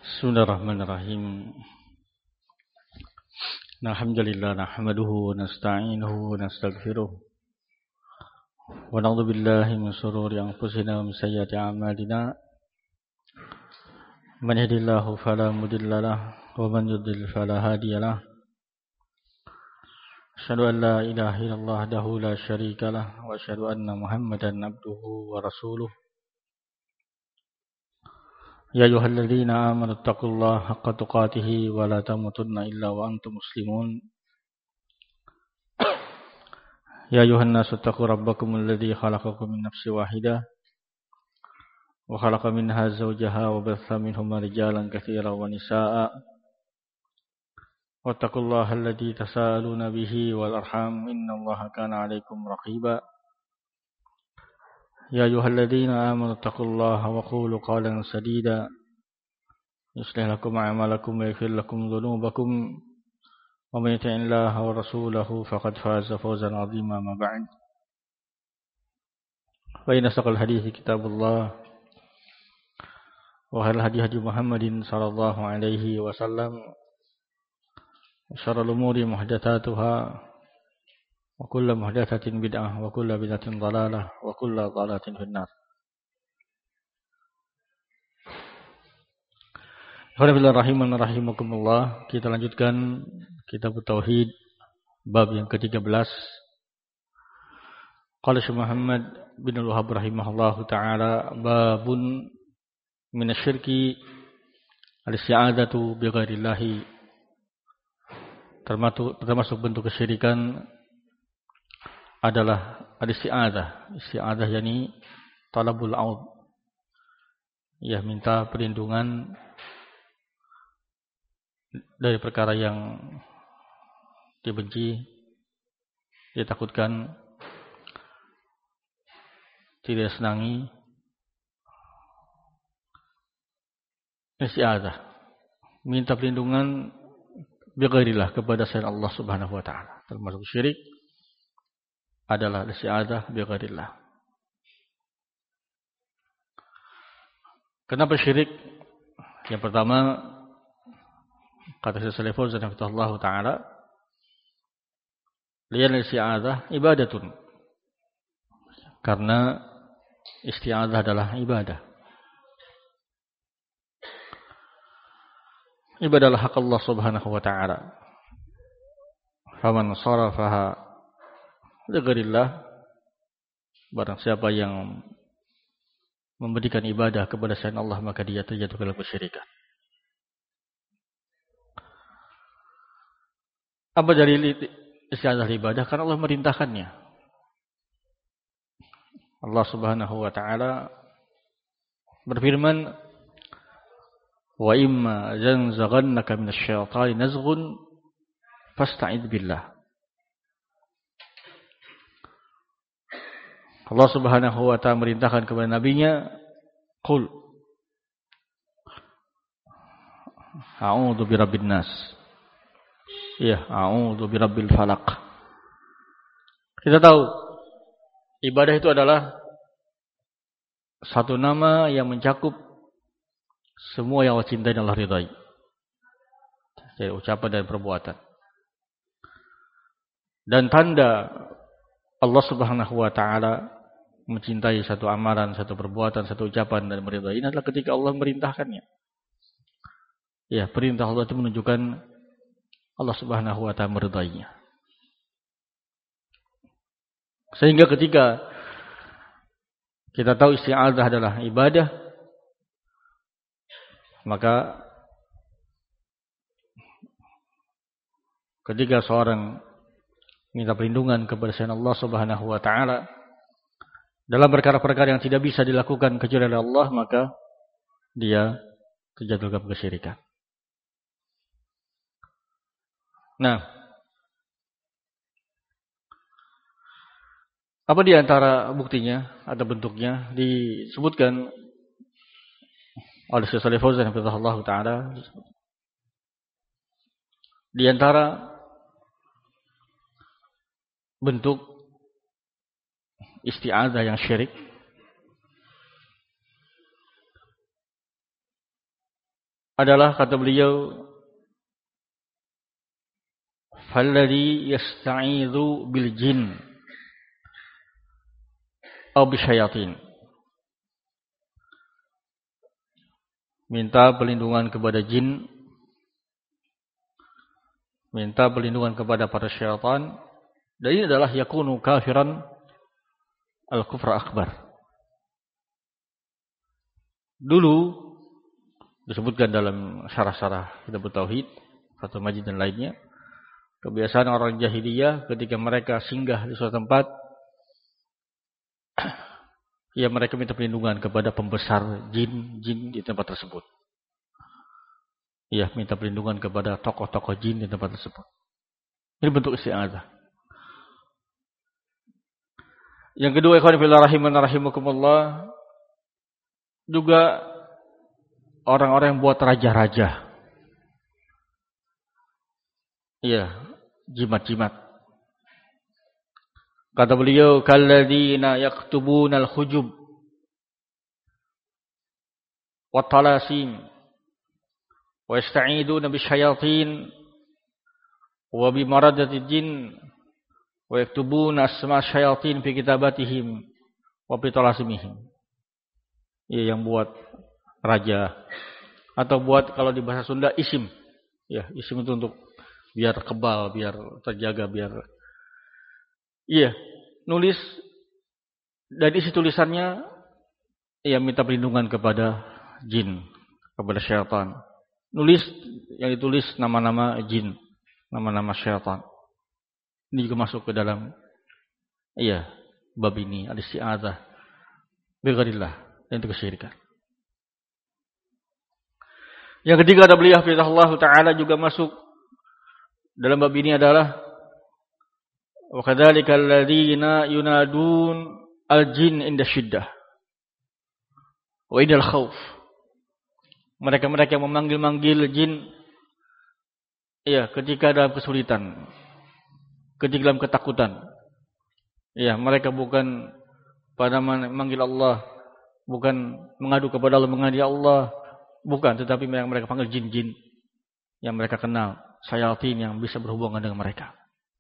Bismillahirrahmanirrahim. Alhamdulillah nahmaduhu wa nasta'inuhu wa nastaghfiruh. Wa na'udzu billahi min shururi anfusina wa min sayyiati a'malina. Man yahdihillahu fala mudilla lahu wa man yudlil fala hadiya lahu. Asyhadu an la ilaha illallah wahdahu la syarika lahu wa asyhadu anna Muhammadan abduhu wa rasuluh. Ya ayyuhalladzina amanu taqullaha haqqa tuqatih wa la tamutunna illa wa antum muslimun. Ya ayyuhan nasu taqu rabbakumul ladzi khalaqakum min nafsin wahidah wa khalaqa minha zawjaha wa batha minhuma rijalan katsiran wa nisaa'a. Wattaqullaha alladzi tasaaluna bihi wal arham innallaha kana 'alaikum raqiba. يا أيها الذين آمنوا اتقوا الله وقولوا قولا سديدا يصلح لكم أعمالكم ويغفر لكم ذنوبكم ومن يطع الله ورسوله فقد فاز فوزا عظيما ما بعد فإن أصدق الحديث كتاب الله وخير الهدي هدي محمد صلى الله عليه وسلم وشر الأمور محدثاتها وكل محدثة بدعة وكل بدعة ضلالة وكل ضلالة في النار. Rahimakumullah. Kita lanjutkan kitab Tauhid bab yang ke-13. Qala Syekh Muhammad bin Al-Wahhab rahimahullahu taala, babun minasyirki al-isti'adzatu bi ghairillahi. Termasuk bentuk kesyirikan adalah al-isti'adzah. Isti'adzah yakni talabul aud. Ya, minta perlindungan dari perkara yang dibenci, ditakutkan, tidak senangi. Isti'adzah, minta perlindungan bi ghairillah, kepada selain Allah Subhanahu wa taala. Termasuk syirik adalah isti'adzah bi ghairillah. Kenapa syirik? Yang pertama, kata Syekh Shalih Fauzan hafizahullah taala, lian isti'adzah ibadatun. Karena isti'adzah adalah ibadah. Ibadah hak Allah Subhanahu wa taala. Faman sharafaha ligharillah, barang siapa yang memberikan ibadah kepada selain Allah, maka dia terjatuh dalam kesyirikan. Apa dalil isti'adzah ibadah? Karena Allah merintahkannya. Allah Subhanahu wa taala berfirman, wa imma yanzaghannaka minasyaitani nazghun fasta'idz billah. Allah Subhanahu wa taala merintahkan kepada nabinya, qul a'udzu birabbin nas. Ya, a'udzu birabbil falaq. Kita tahu ibadah itu adalah satu nama yang mencakup semua yang Allah cintai dan Allah ridai, dari ucapan dan perbuatan. Dan tanda Allah Subhanahu wa taala mencintai satu amalan, satu perbuatan, satu ucapan dan meridai ini adalah ketika Allah merintahkannya. Ya, perintah Allah itu menunjukkan Allah Subhanahu wa taala meridainya. Sehingga ketika kita tahu isti'adzah adalah ibadah, maka ketika seorang minta perlindungan kepada selain Allah Subhanahu wa taala dalam perkara-perkara yang tidak bisa dilakukan kecuali oleh Allah, maka dia terjatuh dalam kesyirikan. Nah, apa di antara buktinya atau bentuknya disebutkan oleh Syekh Shalih Fauzan hafizahullah taala. Di antara bentuk isti'adzah yang syirik adalah kata beliau falladhi yasta'idzu bil jin aw bisyayatin. Minta perlindungan kepada jin, minta perlindungan kepada para syaitan, dan ini adalah yakunu kafiran al-kufra akbar. Dulu disebutkan dalam syarah-syarah kitab tauhid, Fathul Majid dan lainnya, kebiasaan orang jahiliyah ketika mereka singgah di suatu tempat, ya mereka minta perlindungan kepada pembesar jin di tempat tersebut. Ya, minta perlindungan kepada tokoh-tokoh jin di tempat tersebut. Ini bentuk isti'adzah. Yang kedua, ikhwan fillah rahimana rahimakumullah, juga orang-orang yang buat raja-raja. Iya, jimat-jimat. Kata beliau, kalladzina yaktubuna al-hujub wa talasim wa yasta'iduna bisyayatin wa bimaradati jin wa yaktubuna asma syayatin fi kitabatihim wa bi talasimihim. Ya, yang buat raja atau buat kalau di bahasa Sunda isim. Ya, isim itu untuk biar kebal, biar terjaga, biar iya, nulis dan isi tulisannya ya minta perlindungan kepada jin, kepada syaitan. Nulis yang ditulis nama-nama jin, nama-nama syaitan. Ini juga masuk ke dalam iya, bab ini al-isti'adzah bi ghairillah, dan itu kesyirikan. Yang ketiga, ada beliau hafizahullah taala juga masuk dalam bab ini adalah wa kadzalika alladziina yunadun al-jin inda syiddah wa indal khauf. Mereka-mereka yang memanggil-manggil jin ya ketika dalam kesulitan, ketika dalam ketakutan. Ya, mereka bukan pada memanggil Allah, bukan mengadu kepada Allah, mengadu Allah, bukan, tetapi mereka panggil jin-jin yang mereka kenal, syayatin yang bisa berhubungan dengan mereka.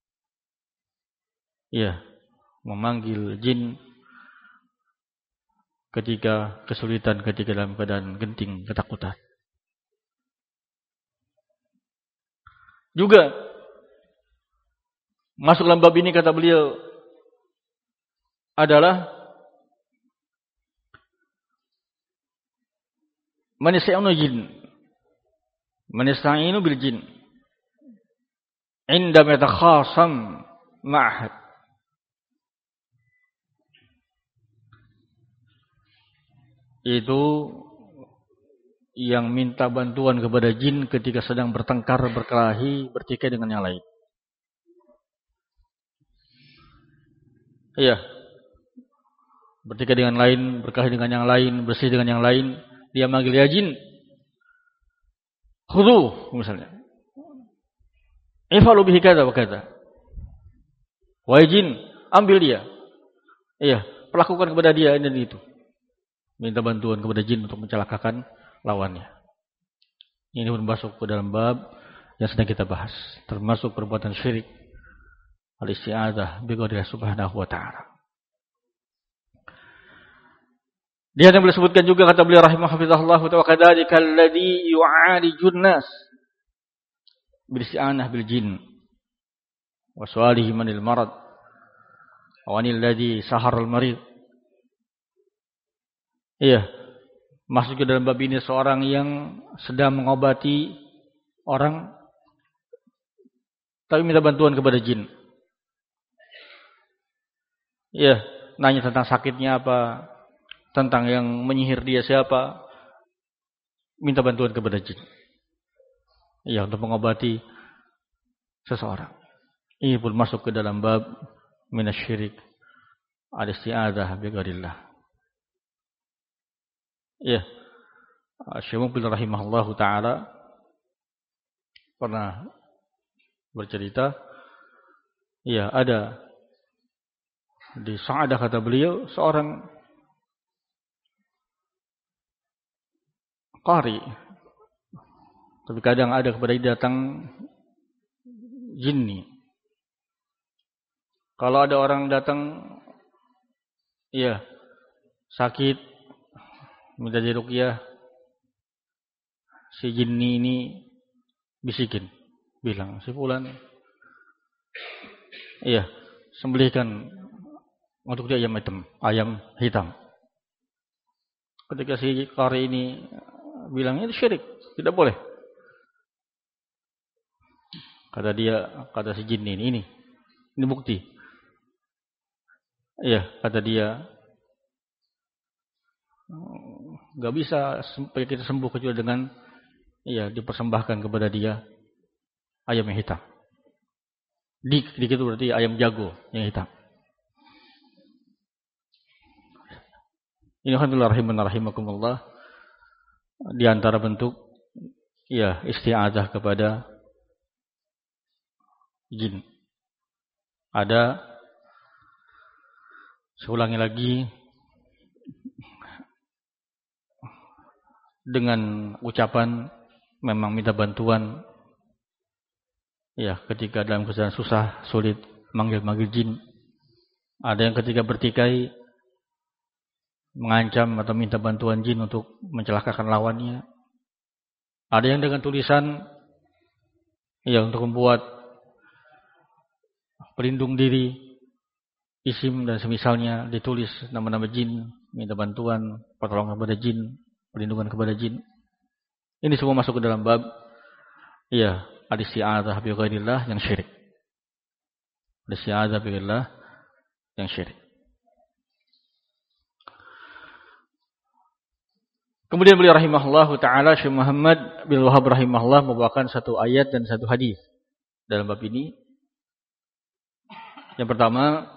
Ya, memanggil jin ketika kesulitan, ketika dalam keadaan genting, ketakutan. Juga masuk dalam bab ini kata beliau adalah manisa'inu jin, manisa'inu bil jin inda matakhasam ma'ahad. Itu yang minta bantuan kepada jin ketika sedang bertengkar, berkelahi, bertikai dengan yang lain. Iya. Bertikai dengan lain, berkelahi dengan yang lain, bersih dengan yang lain, dia manggil ya jin. Khudhu misalnya. Ifalu bihi kadza wa kadza. Wahai jin, ambil dia. Iya, perlakukan kepada dia ini dan itu. Minta bantuan kepada jin untuk mencelakakan lawannya. Ini pun masuk ke dalam bab yang sedang kita bahas, termasuk perbuatan syirik, al-isti'adzah bi ghairillah subhanahu wa ta'ala. Dia yang boleh sebutkan juga kata beliau rahimahullah wa kadzalika alladhi yu'alijun nas bil isti'anah bil jin wa su'alihi manil marad wa anil ladzi sahar al marid. Iya, masuk ke dalam bab ini seorang yang sedang mengobati orang tapi minta bantuan kepada jin. Iya, nanya tentang sakitnya apa, tentang yang menyihir dia siapa, minta bantuan kepada jin. Iya, untuk mengobati seseorang. Ini pun masuk ke dalam bab minasyirik al-isti'adzah bi ghairillah. Iya. Syekh Mubil rahimahullahu taala pernah bercerita, iya ada di Sa'adah kata beliau seorang qari, Tapi kadang ada kepada dia datang jinni. Kalau ada orang datang, iya, sakit, minta diruqyah, si jinni ini bisikin, bilang, si fulan, iya, sembelihkan untuk dia ayam hitam. Ketika si qari ini bilang, itu syirik, tidak boleh. Kata si jinni ini bukti. Iya, kata dia, gak bisa sampai kita sembuh kecuali dengan dipersembahkan kepada dia ayam yang hitam. Dik itu berarti ayam jago yang hitam. Ini alhamdulillah rahimakumullah, di antara bentuk isti'adzah kepada jin. Ada, saya ulangi lagi, dengan ucapan memang minta bantuan, ketika dalam keadaan susah, sulit, manggil jin. Ada yang ketika bertikai, mengancam atau minta bantuan jin untuk mencelakakan lawannya. Ada yang dengan tulisan, untuk membuat pelindung diri, isim dan semisalnya, ditulis nama-nama jin, minta bantuan, pertolongan kepada jin, perlindungan kepada jin. Ini semua masuk ke dalam bab al-isti'adzah bi ghairillah yang syirik. Al-isti'adzah bi ghairillah yang syirik. Kemudian beliau rahimahullahu taala, Syekh Muhammad bin Wahab rahimahullah membawakan satu ayat dan satu hadis dalam bab ini. Yang pertama,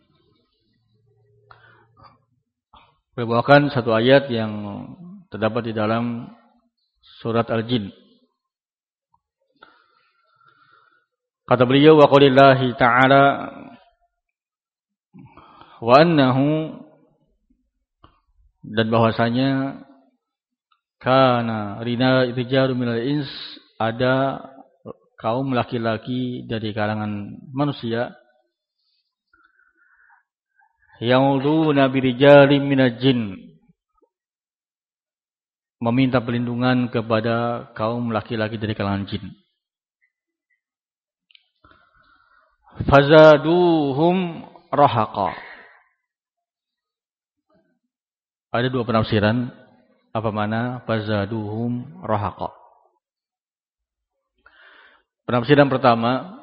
beliau bawakan satu ayat yang terdapat di dalam surat Al-Jin. Kata beliau, wa qaulillahi ta'ala wa annahu, dan bahwasanya kana rina rijalu minal ins, ada kaum laki-laki dari kalangan manusia ya'uduna birijalin minal jin, meminta perlindungan kepada kaum laki-laki dari kalangan jin. Fazaduhum rahaqa. Ada dua penafsiran apa makna fazaduhum rahaqa. Penafsiran pertama,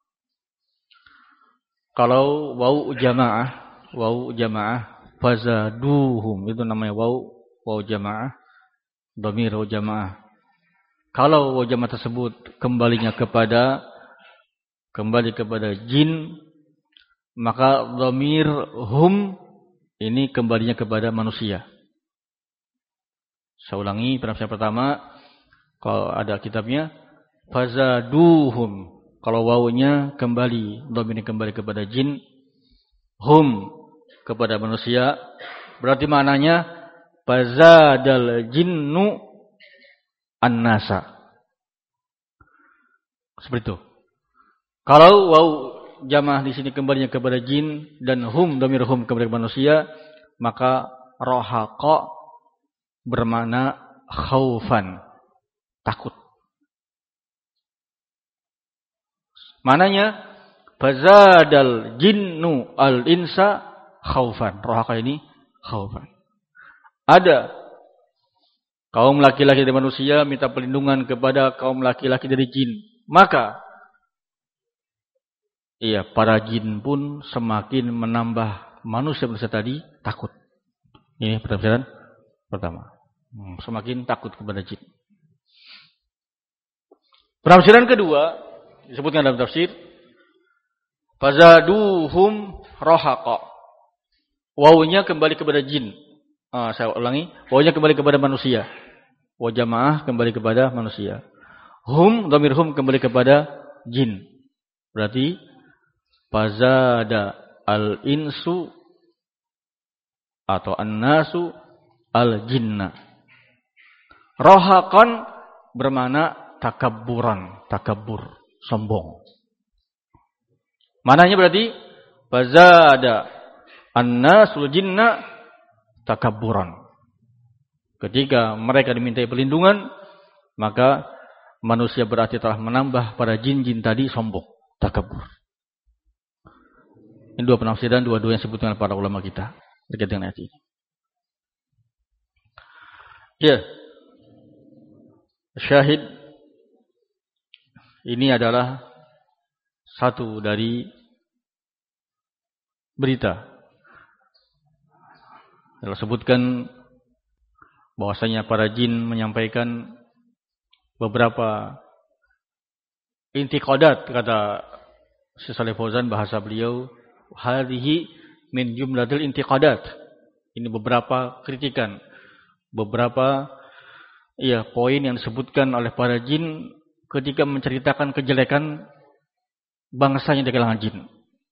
kalau wau jamaah fazaduhum, itu namanya wau jamaah, dhamir wau jamaah. Kalau wau jamaah tersebut kembali kepada jin, maka dhamir hum ini kembalinya kepada manusia. Saya ulangi, penafsiran pertama, kalau ada kitabnya, fazaduhum, kalau wawunya kembali, dhamirnya kembali kepada jin, hum kepada manusia, berarti maknanya fazadal jinnu an-nasa. Seperti itu. Kalau waw jamaah di sini kembalinya kepada jin dan hum, dhamir hum kepada manusia, maka rahaqa bermakna khaufan, takut. Mananya fazadal jinnu al-insa khaufan. Rahaqa ini khaufan. Ada kaum laki-laki dari manusia minta perlindungan kepada kaum laki-laki dari jin, maka para jin pun semakin menambah manusia tadi takut. Ini penafsiran pertama. Semakin takut kepada jin. Penafsiran kedua disebutkan dalam tafsir, fazaduhum rahaqa. Wawunya kembali kepada jin. Saya ulangi, wawunya kembali kepada manusia. Waw jamaah kembali kepada manusia. Hum, dhamir hum kembali kepada jin. Berarti fazada al-insu atau an-nasu al-jinna. Rahaqan bermakna takabburan, takabbur, sombong. Mananya berarti fazada an-nasul jinna takabburan. Ketika mereka dimintai perlindungan, maka manusia berarti telah menambah pada jin-jin tadi sombong, takabbur. Ini dua penafsiran, dua-dua yang disebutkan oleh para ulama kita terkait dengan ayat ini. Ya. Syahid ini adalah satu dari berita. Telah sebutkan bahwasanya para jin menyampaikan beberapa intiqadat, kata Syekh Shalih Fauzan bahasa beliau, hadhihi min jumlatil intiqadat. Ini beberapa kritikan, beberapa poin yang disebutkan oleh para jin ketika menceritakan kejelekan bangsanya di kalangan jin.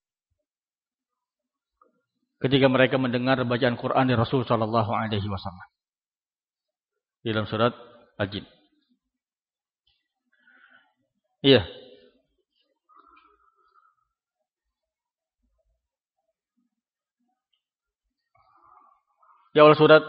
Ketika mereka mendengar bacaan Quran dari Rasul sallallahu alaihi wasallam. Dalam surat Al-Jin. Iya. Di awal surat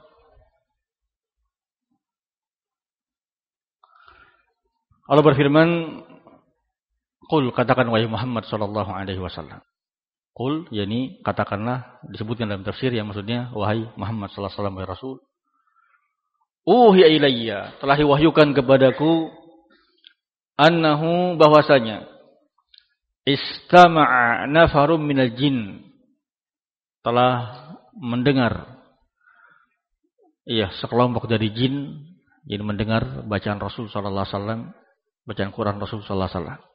Allah berfirman, "Qul," katakan wahai Muhammad sallallahu alaihi wasallam. Qul, yakni katakanlah, disebutkan dalam tafsir yang maksudnya wahai Muhammad sallallahu alaihi wasallam, wahai Rasul. Uhiya ilayya, telah diwahyukan kepadaku annahu, bahwasanya istama'a nafarum minal jin, telah mendengar sekelompok dari jin yang mendengar bacaan Rasul sallallahu alaihi wasallam, bacaan Quran Rasul sallallahu alaihi wasallam.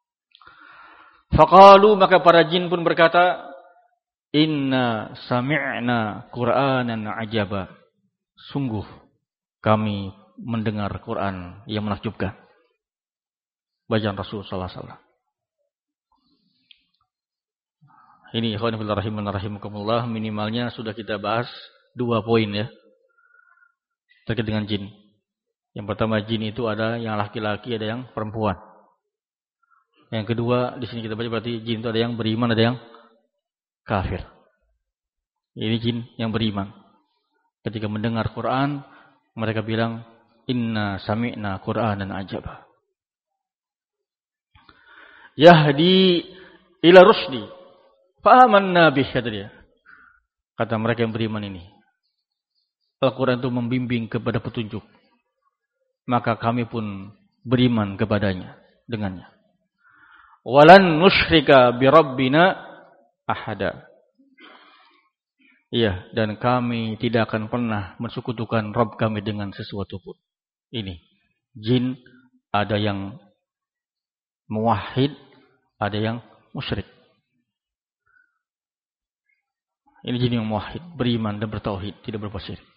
Faqalu, maka para jin pun berkata, inna sami'na Qur'anan ajaba, sungguh kami mendengar Quran yang menakjubkan, bacaan Rasul sallallahu alaihi wasallam. Ini ikhwan fillah rahimakumullah, minimalnya sudah kita bahas 2 poin ya terkait dengan jin. Yang pertama, jin itu ada yang laki-laki, ada yang perempuan. Yang kedua, di sini kita baca berarti jin itu ada yang beriman, ada yang kafir. Ini jin yang beriman. Ketika mendengar Quran, mereka bilang, inna sami'na Qur'anan ajaba, yahdi ila rusdi, fa'amanna bih, kata dia. Kata mereka yang beriman ini, Al-Quran itu membimbing kepada petunjuk, maka kami pun beriman kepadanya, dengannya. Walan nusyrika bi rabbina ahada. Iya, dan kami tidak akan pernah mensekutukan Rabb kami dengan sesuatu pun. Ini jin, ada yang muwahhid, ada yang musyrik. Ini jin yang muwahhid, beriman dan bertauhid, tidak berbuat syirik.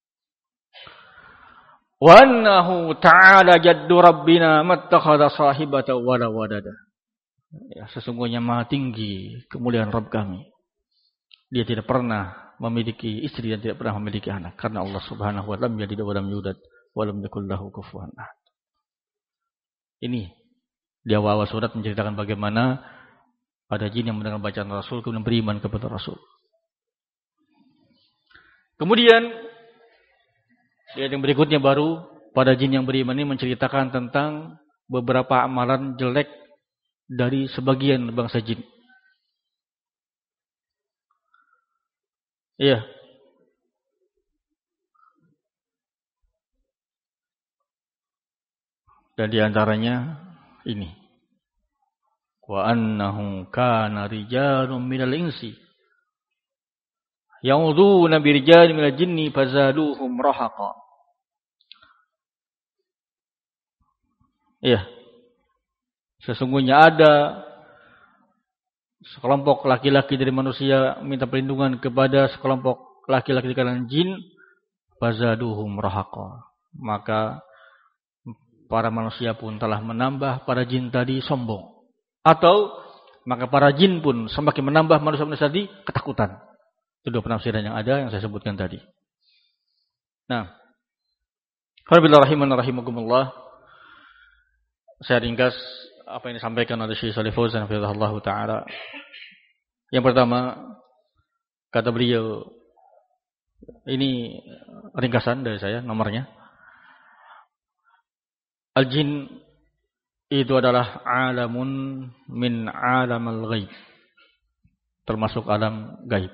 Wa annahu ta'ala jaddu rabbina mattakhadha sahibatan wala walada. Ya, sesungguhnya maha tinggi kemuliaan Rabb kami. Dia tidak pernah memiliki istri dan tidak pernah memiliki anak, karena Allah Subhanahu wa ta'ala lam yalid wa lam yulad wa lam yakul lahu kufuwan ahad. Ini di awal surat menceritakan bagaimana ada jin yang mendengar bacaan Rasul kemudian beriman kepada Rasul. Kemudian ayat yang berikutnya baru pada jin yang beriman ini menceritakan tentang beberapa amalan jelek dari sebagian bangsa jin. Iya. Dan di antaranya ini. Wa annahu kana rijalun minal insi ya'uduna bi rijalin minal jinni fazaduhum rahaqa. Iya. Sesungguhnya ada sekelompok laki-laki dari manusia minta perlindungan kepada sekelompok laki-laki di kalangan jin, fazaduhum rahaqa. Maka para manusia pun telah menambah para jin tadi sombong. Atau maka para jin pun semakin menambah manusia-manusia tadi ketakutan. Itu 2 penafsiran yang ada yang saya sebutkan tadi. Nah, Alhamdulillah rahimakumullah. saya ringkas apa yang disampaikan oleh Syekh Shalih Fauzan hafizahullah taala. Yang pertama, kata beliau, ini ringkasan dari saya, nomornya. Al-jin itu adalah alamun min alamal ghaib. Termasuk alam gaib.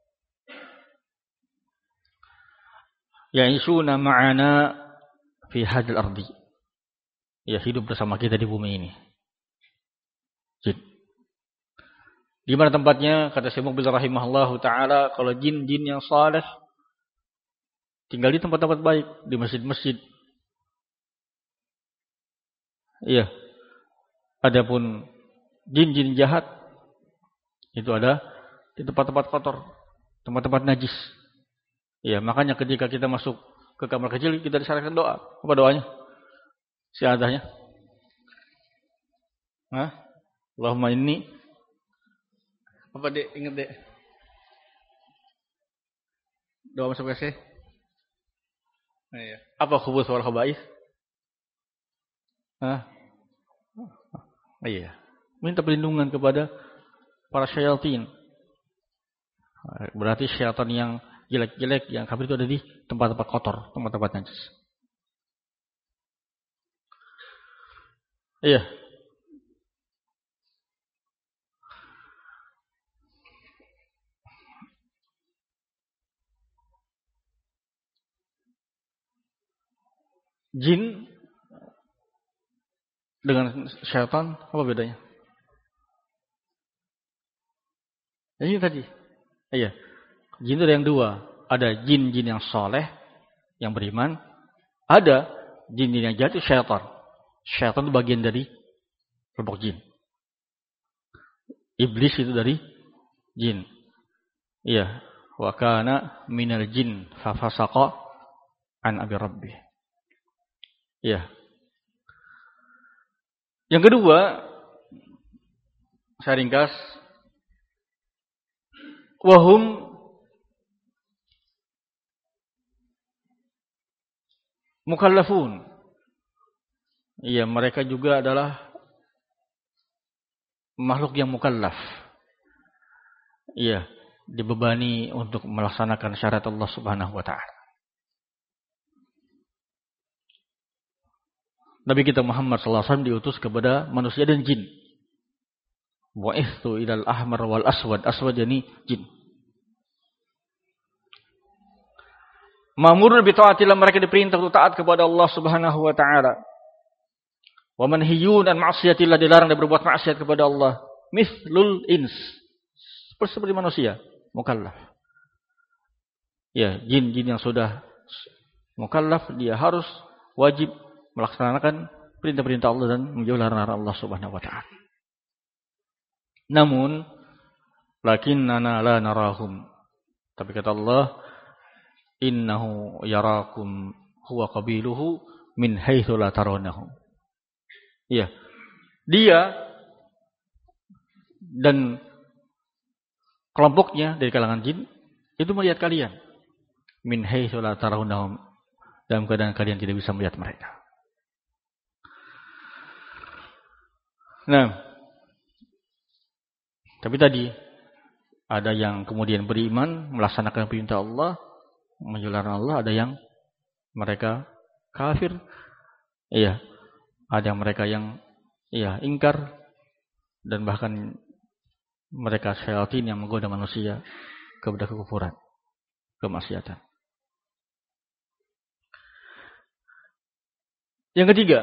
Ya'ishuna ma'ana fi hadil ardi. Ya, hidup bersama kita di bumi ini. Jin. Di mana tempatnya? Kata Syekh Muqbil rahimahullahu taala, kalau jin-jin yang saleh tinggal di tempat-tempat baik, di masjid-masjid. Iya. Adapun jin-jin jahat itu ada di tempat-tempat kotor, tempat-tempat najis. Iya, makanya ketika kita masuk ke kamar kecil kita disarankan doa. Apa doanya? Syahadatnya. Hah? Allahumma inni. Apa Dek? Ingat Dek? Doa masuk WC? Iya. Apa khubuts wal khaba'ith? Hah? Iya. Minta perlindungan kepada para syaitan. Berarti syaitan yang jelek-jelek, yang kafir itu ada di tempat-tempat kotor, tempat-tempat najis. Iya. Jin dengan syaitan apa bedanya? Ini tadi. Iya. Jin itu ada yang dua. Ada jin-jin yang soleh, yang beriman. Ada jin-jin yang jahat, itu syaitan. Syaitan itu bagian dari kelompok jin. Iblis itu dari jin. Iya. Wa kana minal jin fa fasaqa an abi rabbih. Iya. Yang kedua, saya ringkas, wahum mukallafun. Iya, mereka juga adalah makhluk yang mukallaf. Iya, dibebani untuk melaksanakan syariat Allah Subhanahu wa taala. Nabi kita Muhammad sallallahu alaihi wasallam diutus kepada manusia dan jin. Wa'ithtu ilal ahmar wal aswad. Aswad yani jin. Ma'murun bi ta'atillah, mereka diperintah untuk taat kepada Allah Subhanahu wa taala. Wa manhiyun an ma'siyatillah, dilarang dari berbuat maksiat kepada Allah. Mithlul ins. Seperti manusia, mukallaf. Ya, jin-jin yang sudah mukallaf dia harus wajib melaksanakan perintah-perintah Allah dan menjauhi larangan Allah Subhanahu wa taala. Namun lakinnana la narahum. Tapi kata Allah, innahu yarakum huwa qabiluhu min haitsu la tarawnahum. Iya. Dia dan kelompoknya dari kalangan jin itu melihat kalian min haitsu la tarawnahum, dalam keadaan kalian tidak bisa melihat mereka. Nah, tapi tadi ada yang kemudian beriman, melaksanakan perintah Allah, menjalankan Allah, ada yang mereka kafir. Iya, ada yang mereka yang ingkar, dan bahkan mereka syaitan yang menggoda manusia kepada kekufuran, kemaksiatan. Yang ketiga,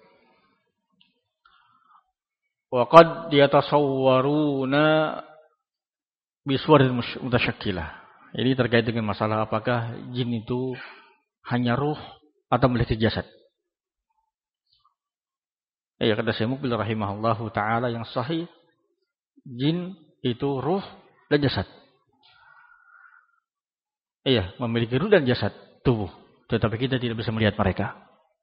wa qad yatasawwaruna bisuwarin mutasyakkilah. Ini terkait dengan masalah apakah jin itu hanya ruh atau memiliki jasad. Ya, kata Syekh Muqbil rahimahullahu taala yang sahih, jin itu ruh dan jasad. Iya, memiliki ruh dan jasad, tubuh, tetapi kita tidak bisa melihat mereka.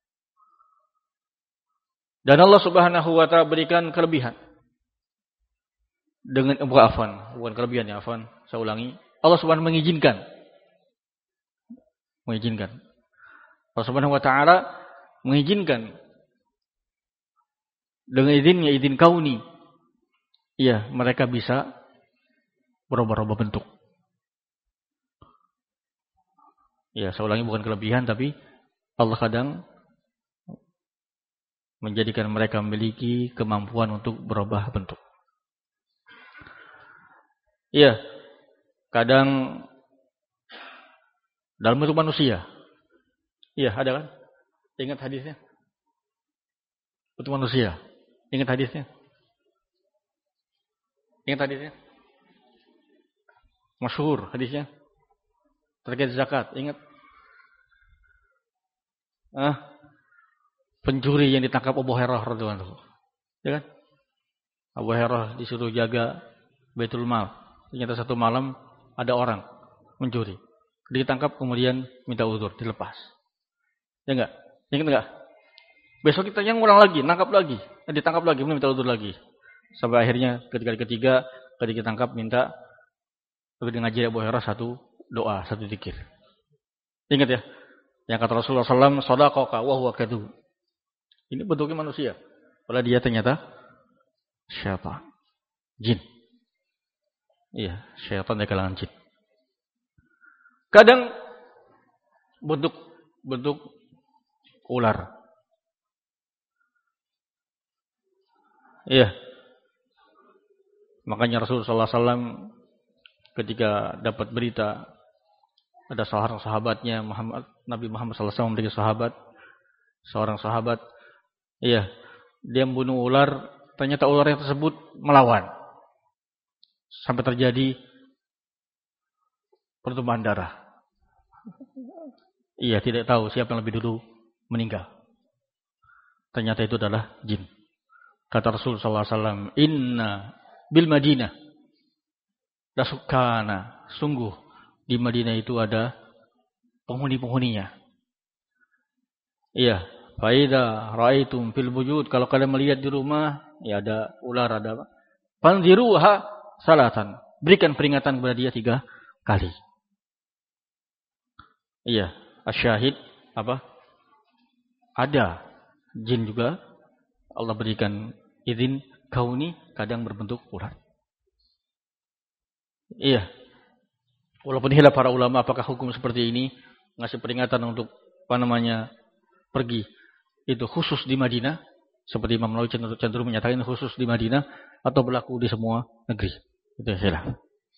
Dan Allah Subhanahu wa taala berikan kelebihan. Dengan bukan kelebihan ya, afwan, saya ulangi. Allah Subhanahu mengizinkan. Allah Subhanahu wa taala mengizinkan dengan izinnya, izin kauni, iya, mereka bisa berubah-ubah bentuk. Ya, saya ulangi, bukan kelebihan, tapi Allah kadang menjadikan mereka memiliki kemampuan untuk berubah bentuk. Iya, kadang dalam bentuk manusia. Iya, ada kan? Ingat hadisnya? Bentuk manusia. Ingat hadisnya? Ingat hadisnya? Masyhur hadisnya. Terkait zakat, ingat? Pencuri yang ditangkap Abu Hurairah radhiyallahu anhu. Ya kan? Abu Hurairah disuruh jaga Baitul Mal. Ternyata satu malam ada orang mencuri. Ditangkap kemudian minta uzur, dilepas. Ya enggak? Ingat enggak? Besok kita yang ulang lagi, nangkap lagi, ditangkap lagi, minta uzur lagi. Sampai akhirnya ketika ketiga ditangkap minta ngaji Abu Hurairah satu doa, satu zikir. Ingat ya? Yang kata Rasulullah SAW, shadaqaka wa huwa kadzub. Ini bentuknya manusia. Padahal dia ternyata syaitan, jin. Iya, syaitan dari kalangan jin. Kadang bentuk ular. Iya. Makanya Rasulullah SAW ketika dapat berita ada seorang sahabatnya Nabi Muhammad SAW memiliki seorang sahabat, iya, dia membunuh ular, ternyata ular yang tersebut melawan. Sampai terjadi pertumpahan darah. Iya, tidak tahu siapa yang lebih dulu meninggal. Ternyata itu adalah jin. Kata Rasulullah SAW, inna bil Madinah lasukana, sungguh di Madinah itu ada penghuni-penghuninya. Iya, faida raaitum fil buyut, kalau kalian melihat di rumah, ya ada ular, ada apa? Fanziruha salatan, berikan peringatan kepada dia 3 kali. Iya, asyahid apa? Ada jin juga Allah berikan izin kauni kadang berbentuk ular. Iya. Walaupun hilaf para ulama apakah hukum seperti ini ngasih peringatan untuk pergi itu khusus di Madinah, seperti Imam Nawawi cenderung menyatakan khusus di Madinah atau berlaku di semua negeri. Itu hilaf.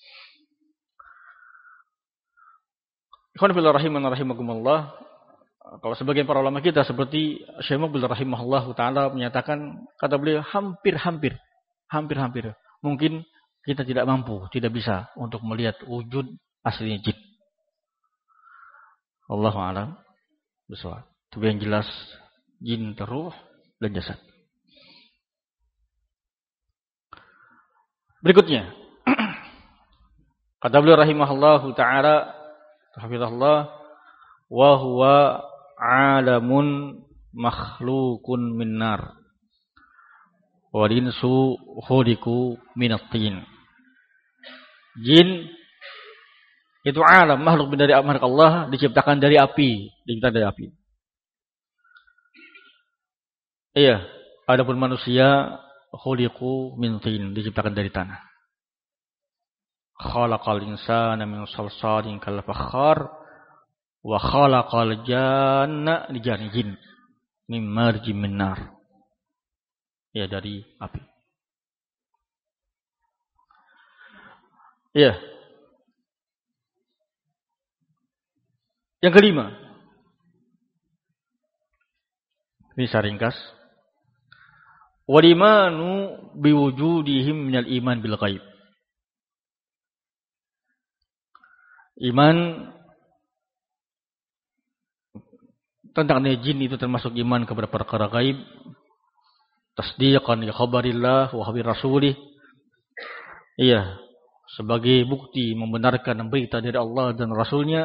Ikhwan fillah rahimakumullah. Kalau sebagian para ulama kita seperti Syekh Muqbil rahimahullah taala menyatakan, kata beliau hampir mungkin kita tidak mampu, tidak bisa untuk melihat wujud aslinya jin. Allahu a'lam bishawab. Tapi yang jelas jin terruh dan jasad. Berikutnya kata beliau rahimahullahu taala, hafizahullah, wa huwa alamun makhlukun min nar wal insu khuliqu minat tin. Jin itu alam, makhluk dari makhluk Allah, diciptakan dari api, Iya, adapun manusia khuliqu min tin, diciptakan dari tanah. Khalaqal insana min salsalin kal fakhar wa khalaqal janna jin min marjim min nar. Ya, dari api. Ya. Yang kelima. Ini saya ringkas. Walimanu biwujudihim minal iman bil ghaib. Iman tentang jin itu termasuk iman kepada perkara gaib. Tasdiqan li khabarillah wa khabir rasulih. Iya, sebagai bukti membenarkan berita dari Allah dan Rasulnya.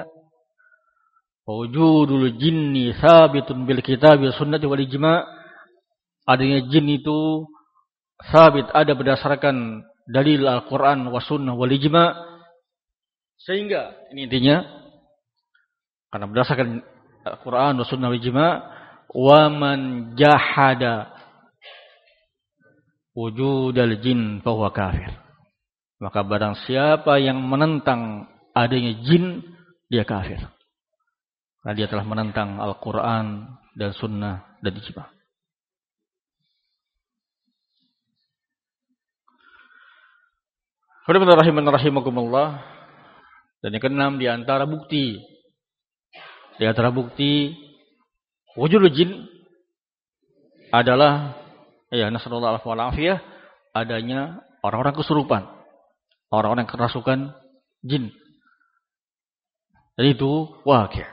Wujudul jinni sabitun bil kitab wa sunnati wal ijma'. Adanya jin itu sabit, ada berdasarkan dalil Al-Qur'an wa sunnah wal ijma'. Sehingga ini intinya karena berdasarkan Al-Qur'an wa sunnah wal ijma', wa man jahada wujudal jin fahuwa kafir. Maka barang siapa yang menentang adanya jin, dia kafir. Karena dia telah menentang Al-Quran dan Sunnah dan ijma'. Rahimakumullah. Dan yang keenam di antara bukti wujudul jin adalah nasallallahu alaihi wasallam adanya orang-orang kesurupan, orang-orang yang kerasukan jin. Dan itu waqi'.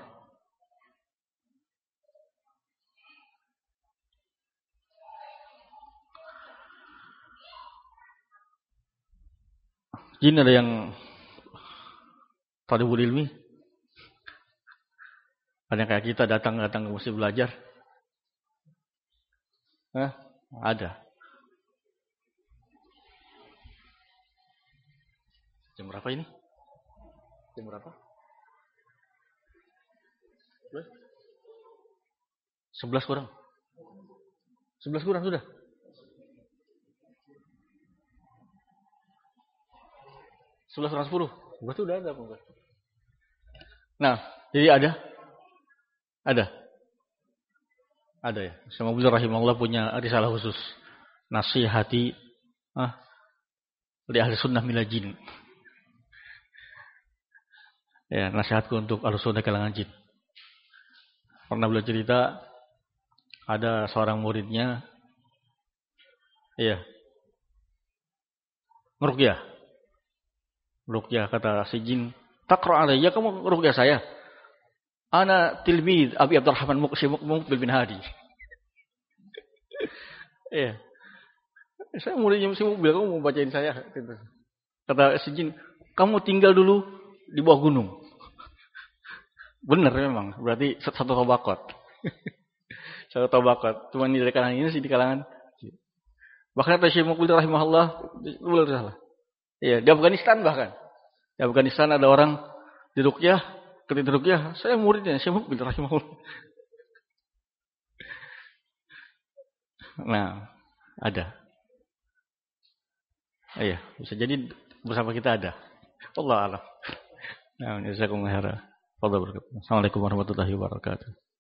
Jin ada yang talibul ilmi, ada yang kayak kita datang ke masjid belajar. Ada. Jam berapa ini? Jam berapa? 11 kurang. 11 kurang sudah. 11 kurang 10. Berarti udah ada apa? Nah, jadi ada ya. Sama Beliau rahimahullah punya risalah khusus. Nasihati li ahli sunnah minal jin. Ya, nasihatku untuk ahli sunnah kalangan jin. Pernah beliau cerita ada seorang muridnya Ruqyah kata si jin, "Taqra alayya, kamu ruqyah saya. Ana tilmid Abi Abdurrahman Muqbil bin Hadi." Saya muridnya si Muqbil, kamu mau bacain saya. Kata si jin, "Kamu tinggal dulu di bawah gunung." Benar memang, berarti satu tabaqat. Satu tabaqat. Cuma di kalangan ini sih di kalangan. Bahkan kata Syekh Muqbil rahimahullah, boleh salah. Di Afghanistan bahkan. Di Afghanistan ada orang di ruqyah, ketika ruqyah, saya muridnya Syekh Muqbil rahimahullah. Nah, ada. Bisa jadi bersama kita ada. Allah a'lam. Nah, jazakumullah khairan. Assalamualaikum warahmatullahi wabarakatuh.